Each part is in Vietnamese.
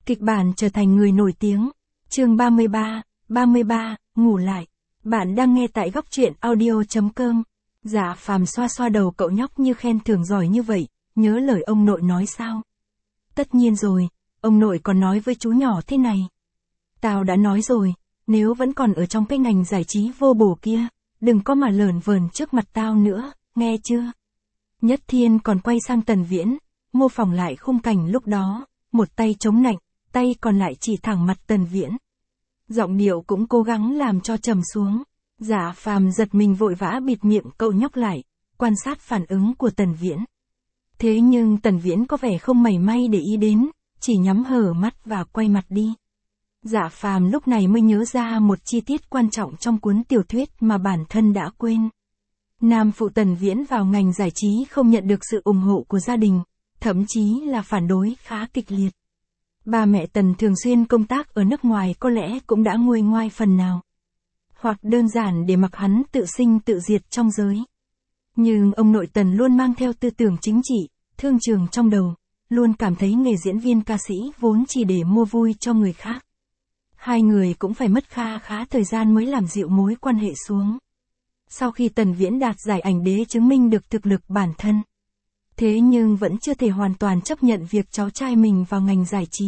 Kịch bản trở thành người nổi tiếng. Chương 33, ngủ lại. Bạn đang nghe tại góc truyện audio.com. Dạ Phàm xoa xoa đầu cậu nhóc như khen thưởng giỏi như vậy, nhớ lời ông nội nói sao? Tất nhiên rồi, ông nội còn nói với chú nhỏ thế này. Tao đã nói rồi, nếu vẫn còn ở trong cái ngành giải trí vô bổ kia, đừng có mà lởn vởn trước mặt tao nữa, nghe chưa? Nhất Thiên còn quay sang Tần Viễn, mô phỏng lại khung cảnh lúc đó, một tay chống nạnh, tay còn lại chỉ thẳng mặt Tần Viễn. Giọng điệu cũng cố gắng làm cho trầm xuống. Dạ Phàm giật mình vội vã bịt miệng cậu nhóc lại, quan sát phản ứng của Tần Viễn. Thế nhưng Tần Viễn có vẻ không mảy may để ý đến, chỉ nhắm hở mắt và quay mặt đi. Dạ Phàm lúc này mới nhớ ra một chi tiết quan trọng trong cuốn tiểu thuyết mà bản thân đã quên. Nam phụ Tần Viễn vào ngành giải trí không nhận được sự ủng hộ của gia đình, thậm chí là phản đối khá kịch liệt. Ba mẹ Tần thường xuyên công tác ở nước ngoài có lẽ cũng đã nguôi ngoai phần nào. Hoặc đơn giản để mặc hắn tự sinh tự diệt trong giới. Nhưng ông nội Tần luôn mang theo tư tưởng chính trị, thương trường trong đầu, luôn cảm thấy nghề diễn viên ca sĩ vốn chỉ để mua vui cho người khác. Hai người cũng phải mất khá thời gian mới làm dịu mối quan hệ xuống. Sau khi Tần Viễn đạt giải ảnh đế chứng minh được thực lực bản thân. Thế nhưng vẫn chưa thể hoàn toàn chấp nhận việc cháu trai mình vào ngành giải trí.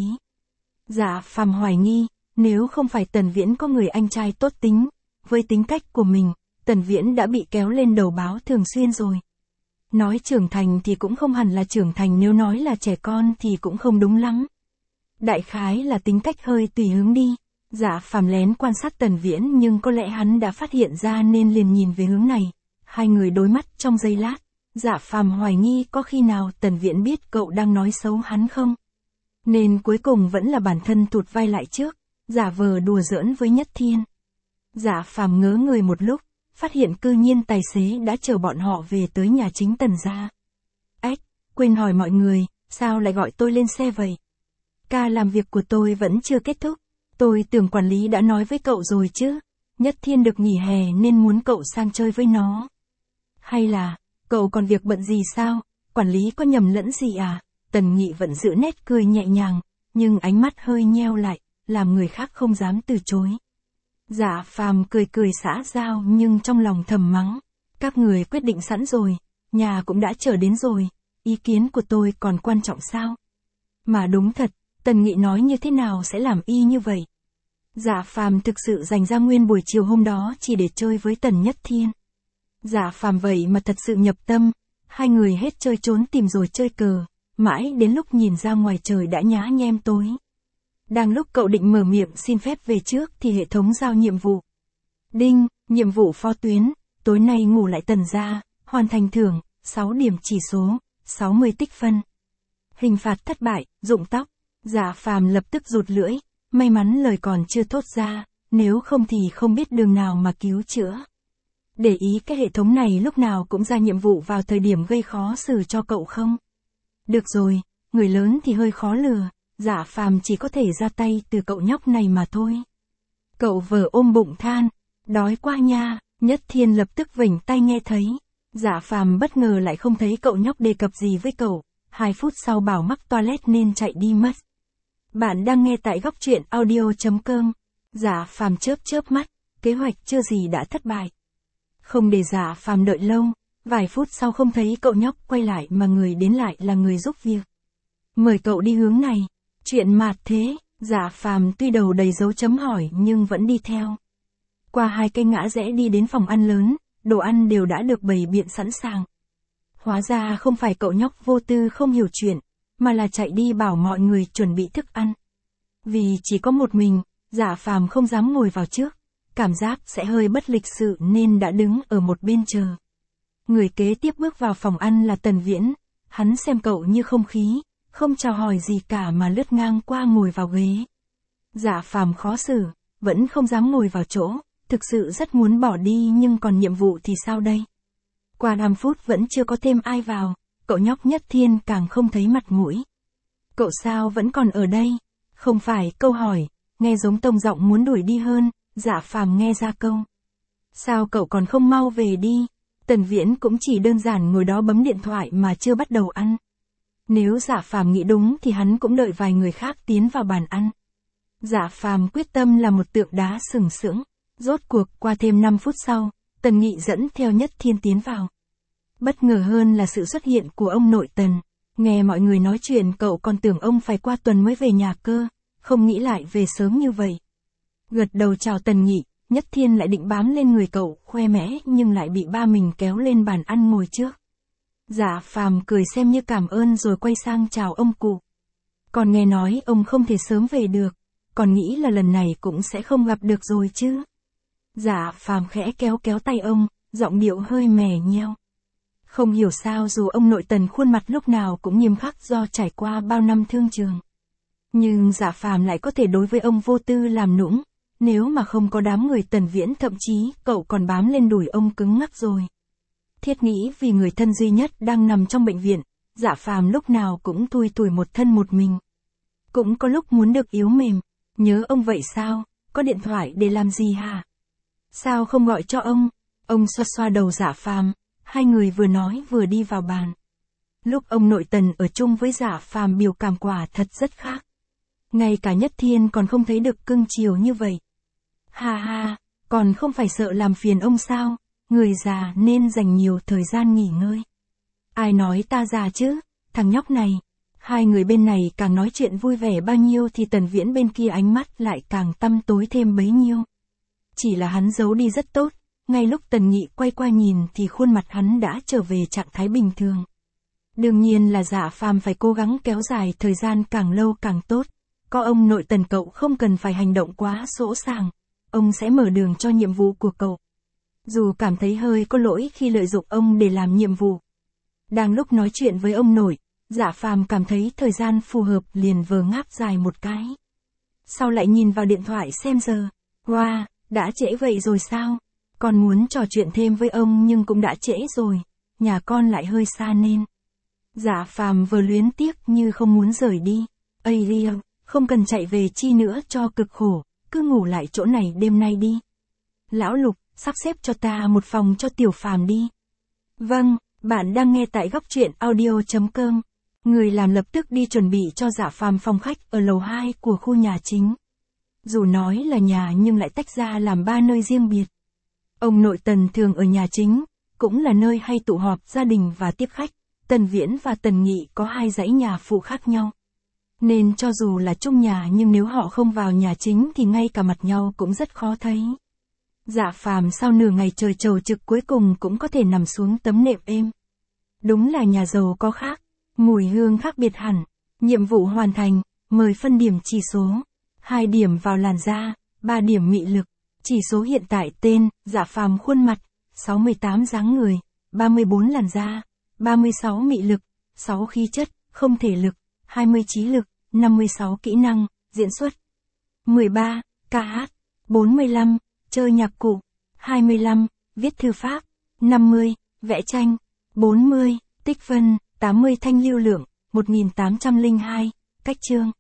Dạ Phàm hoài nghi, nếu không phải Tần Viễn có người anh trai tốt tính, với tính cách của mình, Tần Viễn đã bị kéo lên đầu báo thường xuyên rồi. Nói trưởng thành thì cũng không hẳn là trưởng thành, nếu nói là trẻ con thì cũng không đúng lắm. Đại khái là tính cách hơi tùy hứng đi. Dạ Phàm lén quan sát Tần Viễn nhưng có lẽ hắn đã phát hiện ra nên liền nhìn về hướng này. Hai người đối mắt trong giây lát. Dạ Phàm hoài nghi có khi nào Tần Viễn biết cậu đang nói xấu hắn không? Nên cuối cùng vẫn là bản thân tụt vai lại trước, giả vờ đùa giỡn với Nhất Thiên. Dạ Phàm ngớ người một lúc, phát hiện cư nhiên tài xế đã chở bọn họ về tới nhà chính Tần gia. Ếch, quên hỏi mọi người, sao lại gọi tôi lên xe vậy? Ca làm việc của tôi vẫn chưa kết thúc, tôi tưởng quản lý đã nói với cậu rồi chứ. Nhất Thiên được nghỉ hè nên muốn cậu sang chơi với nó. Hay là, cậu còn việc bận gì sao? Quản lý có nhầm lẫn gì à? Tần Nghị vẫn giữ nét cười nhẹ nhàng, nhưng ánh mắt hơi nheo lại, làm người khác không dám từ chối. Dạ Phàm cười xã giao nhưng trong lòng thầm mắng. Các người quyết định sẵn rồi, nhà cũng đã chờ đến rồi, ý kiến của tôi còn quan trọng sao? Mà đúng thật, Tần Nghị nói như thế nào sẽ làm y như vậy. Dạ Phàm thực sự dành ra nguyên buổi chiều hôm đó chỉ để chơi với Tần Nhất Thiên. Dạ Phàm vậy mà thật sự nhập tâm, hai người hết chơi trốn tìm rồi chơi cờ, mãi đến lúc nhìn ra ngoài trời đã nhá nhem tối. Đang lúc cậu định mở miệng xin phép về trước thì hệ thống giao nhiệm vụ. Đinh, nhiệm vụ phó tuyến, tối nay ngủ lại Tần gia, hoàn thành thưởng, 6 điểm chỉ số, 60 tích phân. Hình phạt thất bại, rụng tóc. Dạ Phàm lập tức rụt lưỡi, may mắn lời còn chưa thốt ra, nếu không thì không biết đường nào mà cứu chữa. Để ý cái hệ thống này lúc nào cũng ra nhiệm vụ vào thời điểm gây khó xử cho cậu không? Được rồi, người lớn thì hơi khó lừa, Dạ Phàm chỉ có thể ra tay từ cậu nhóc này mà thôi. Cậu vờ ôm bụng than, đói quá nha. Nhất Thiên lập tức vểnh tai nghe thấy. Dạ Phàm bất ngờ lại không thấy cậu nhóc đề cập gì với cậu, 2 phút sau bảo mắc toilet nên chạy đi mất. Bạn đang nghe tại góc truyện audio.com. Dạ Phàm chớp mắt, kế hoạch chưa gì đã thất bại. Không để Dạ Phàm đợi lâu, vài phút sau không thấy cậu nhóc quay lại mà người đến lại là người giúp việc. Mời cậu đi hướng này. Chuyện mạt thế, Dạ Phàm tuy đầu đầy dấu chấm hỏi nhưng vẫn đi theo. Qua 2 cây ngã rẽ đi đến phòng ăn lớn, đồ ăn đều đã được bày biện sẵn sàng. Hóa ra không phải cậu nhóc vô tư không hiểu chuyện, mà là chạy đi bảo mọi người chuẩn bị thức ăn. Vì chỉ có một mình, Dạ Phàm không dám ngồi vào trước, cảm giác sẽ hơi bất lịch sự nên đã đứng ở một bên chờ. Người kế tiếp bước vào phòng ăn là Tần Viễn, hắn xem cậu như không khí, không chào hỏi gì cả mà lướt ngang qua ngồi vào ghế. Dạ Phàm khó xử, vẫn không dám ngồi vào chỗ, thực sự rất muốn bỏ đi nhưng còn nhiệm vụ thì sao đây? Qua 5 phút vẫn chưa có thêm ai vào, cậu nhóc Nhất Thiên càng không thấy mặt mũi. Cậu sao vẫn còn ở đây? Không phải câu hỏi, nghe giống tông giọng muốn đuổi đi hơn, Dạ Phàm nghe ra câu. Sao cậu còn không mau về đi? Tần Viễn cũng chỉ đơn giản ngồi đó bấm điện thoại mà chưa bắt đầu ăn. Nếu Dạ Phàm nghĩ đúng thì hắn cũng đợi vài người khác tiến vào bàn ăn. Dạ Phàm quyết tâm là một tượng đá sừng sững. Rốt cuộc qua thêm 5 phút sau, Tần Nghị dẫn theo Nhất Thiên tiến vào. Bất ngờ hơn là sự xuất hiện của ông nội Tần. Nghe mọi người nói chuyện cậu còn tưởng ông phải qua tuần mới về nhà cơ, không nghĩ lại về sớm như vậy. Gật đầu chào Tần Nghị, Nhất Thiên lại định bám lên người cậu, khoe mẽ nhưng lại bị ba mình kéo lên bàn ăn ngồi trước. Dạ Phàm cười xem như cảm ơn rồi quay sang chào ông cụ. Còn nghe nói ông không thể sớm về được, còn nghĩ là lần này cũng sẽ không gặp được rồi chứ. Dạ Phàm khẽ kéo kéo tay ông, giọng điệu hơi mè nheo. Không hiểu sao dù ông nội Tần khuôn mặt lúc nào cũng nghiêm khắc do trải qua bao năm thương trường. Nhưng Dạ Phàm lại có thể đối với ông vô tư làm nũng, nếu mà không có đám người Tần Viễn thậm chí cậu còn bám lên đùi ông cứng ngắc rồi. Thiết nghĩ vì người thân duy nhất đang nằm trong bệnh viện, Dạ Phàm lúc nào cũng thui thủi một thân một mình. Cũng có lúc muốn được yếu mềm, nhớ ông vậy sao, có điện thoại để làm gì hả? Sao không gọi cho ông? Ông xoa xoa đầu Dạ Phàm, hai người vừa nói vừa đi vào bàn. Lúc ông nội Tần ở chung với Dạ Phàm biểu cảm quả thật rất khác. Ngay cả Nhất Thiên còn không thấy được cưng chiều như vậy. Ha ha, còn không phải sợ làm phiền ông sao, người già nên dành nhiều thời gian nghỉ ngơi. Ai nói ta già chứ, thằng nhóc này. Hai người bên này càng nói chuyện vui vẻ bao nhiêu thì Tần Viễn bên kia ánh mắt lại càng tăm tối thêm bấy nhiêu. Chỉ là hắn giấu đi rất tốt, ngay lúc Tần Nghị quay qua nhìn thì khuôn mặt hắn đã trở về trạng thái bình thường. Đương nhiên là Dạ Phàm phải cố gắng kéo dài thời gian càng lâu càng tốt. Có ông nội Tần cậu không cần phải hành động quá sỗ sàng, ông sẽ mở đường cho nhiệm vụ của cậu. Dù cảm thấy hơi có lỗi khi lợi dụng ông để làm nhiệm vụ. Đang lúc nói chuyện với ông nội, Dạ Phàm cảm thấy thời gian phù hợp liền vờ ngáp dài một cái. Sau lại nhìn vào điện thoại xem giờ. Wow, đã trễ vậy rồi sao? Con muốn trò chuyện thêm với ông nhưng cũng đã trễ rồi, nhà con lại hơi xa nên. Dạ Phàm vừa luyến tiếc như không muốn rời đi. Ây riêng, không cần chạy về chi nữa cho cực khổ, cứ ngủ lại chỗ này đêm nay đi. Lão Lục, sắp xếp cho ta một phòng cho Tiểu Phàm đi. Vâng, bạn đang nghe tại góc truyện audio.com. Người làm lập tức đi chuẩn bị cho Dạ Phàm phòng khách ở lầu 2 của khu nhà chính. Dù nói là nhà nhưng lại tách ra làm 3 nơi riêng biệt. Ông nội Tần thường ở nhà chính, cũng là nơi hay tụ họp gia đình và tiếp khách. Tần Viễn và Tần Nghị có 2 dãy nhà phụ khác nhau. Nên cho dù là chung nhà nhưng nếu họ không vào nhà chính thì ngay cả mặt nhau cũng rất khó thấy. Dạ Phàm sau nửa ngày trời trầu trực cuối cùng cũng có thể nằm xuống tấm nệm êm. Đúng là nhà giàu có khác, mùi hương khác biệt hẳn. Nhiệm vụ hoàn thành, mời phân điểm chỉ số. 2 điểm vào làn da, 3 điểm mị lực. Chỉ số hiện tại tên, Dạ Phàm khuôn mặt, 68 dáng người, 34 làn da, 36 mị lực, 6 khí chất, không thể lực, 20 trí lực, 56 kỹ năng, diễn xuất. 13, ca hát. 45, chơi nhạc cụ. 25, viết thư pháp. 50, vẽ tranh. 40, tích phân. 80 thanh lưu lượng. 1802, cách chương.